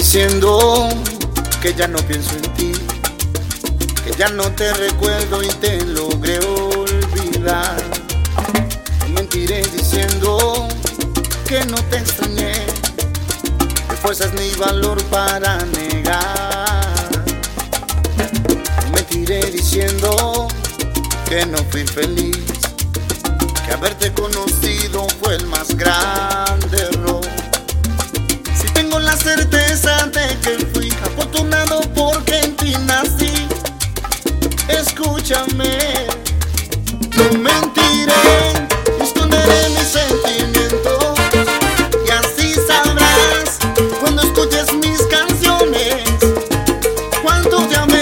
diciendo que ya no pienso en ti, que ya no te recuerdo y te logré olvidar. No mentiré diciendo que no te extrañé, que fuerzas ni valor para negar. No mentiré diciendo que no fui feliz, que haberte conocido fue el más grande error. Si tengo la certeza de que fui afortunado porque en ti nací, escúchame, no mentiré, esconderé mis sentimientos y así sabrás cuando escuches mis canciones cuánto te amé.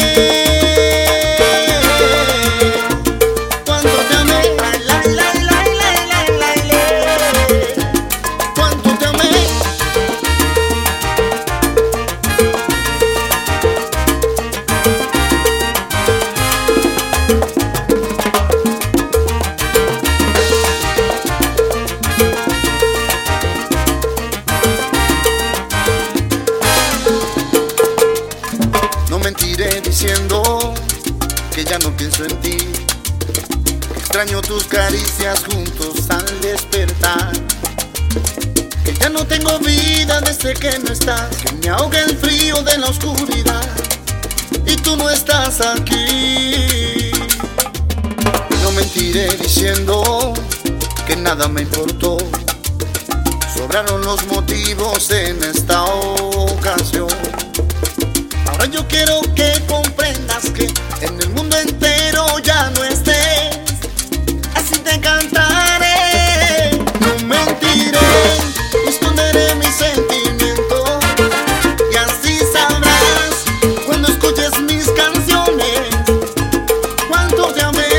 No mentiré diciendo que ya no pienso en ti, que extraño tus caricias juntos al despertar, que ya no tengo vida desde que no estás, que me ahoga el frío de la oscuridad y tú no estás aquí. No mentiré diciendo que nada me importó, sobraron los motivos en esta ocasión. Ahora yo quiero que comprendas que en el mundo entero ya no estés, así te cantaré. No mentiré, esconderé mis sentimientos y así sabrás cuando escuches mis canciones cuánto te amé.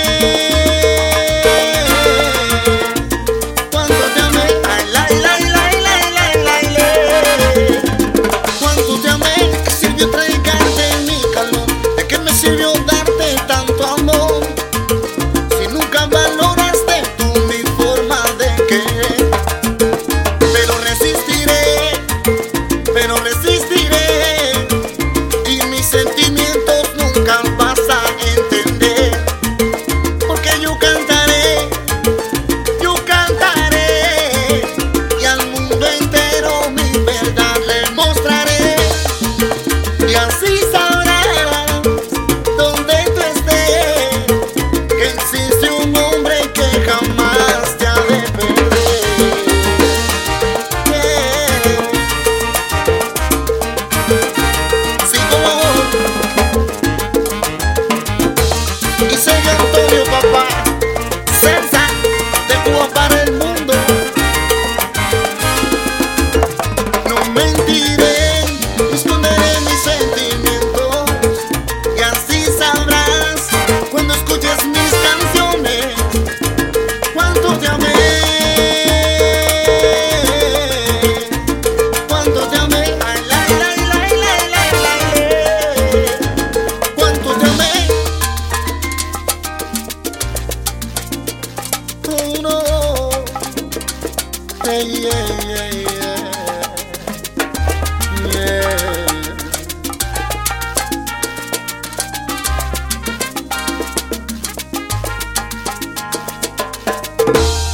Cuánto te amé, ay, la, la, la, la, la, la, la. Cuánto te amé. Sirvió traigarte mi calor, ¿de qué me sirvió darte tanto amor si nunca valoraste tú mi forma de querer? Pero resistiré y mis sentimientos nunca vas a entender, porque yo cantaré y al mundo entero mi verdad le mostraré. Y así sabrás donde tú estés, que existe un hombre que jamás te ha de perder. Sí, y soy Antonio, papá, Celsa, de Cuba para el mundo. No mentiré, esconderé mis sentimientos y así sabrás cuando escuches mis canciones cuánto te amé. Cuánto te amé, ay, la, la, la, la, la, la. Cuánto te amé. Oh, no. Hey, yeah, yeah, yeah. Yeah.